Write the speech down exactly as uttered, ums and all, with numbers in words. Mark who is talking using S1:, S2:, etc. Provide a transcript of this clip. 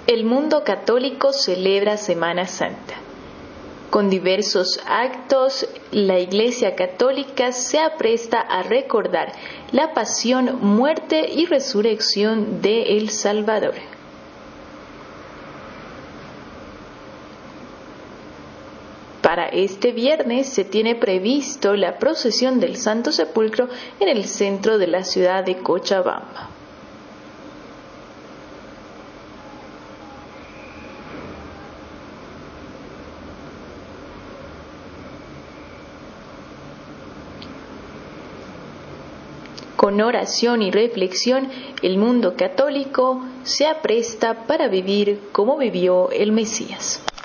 S1: El mundo católico celebra Semana Santa. Con diversos actos, la Iglesia Católica se apresta a recordar la pasión, muerte y resurrección de El Salvador. Para este viernes se tiene previsto la procesión del Santo Sepulcro en el centro de la ciudad de Cochabamba. Con oración y reflexión, el mundo católico se apresta para vivir como vivió el Mesías.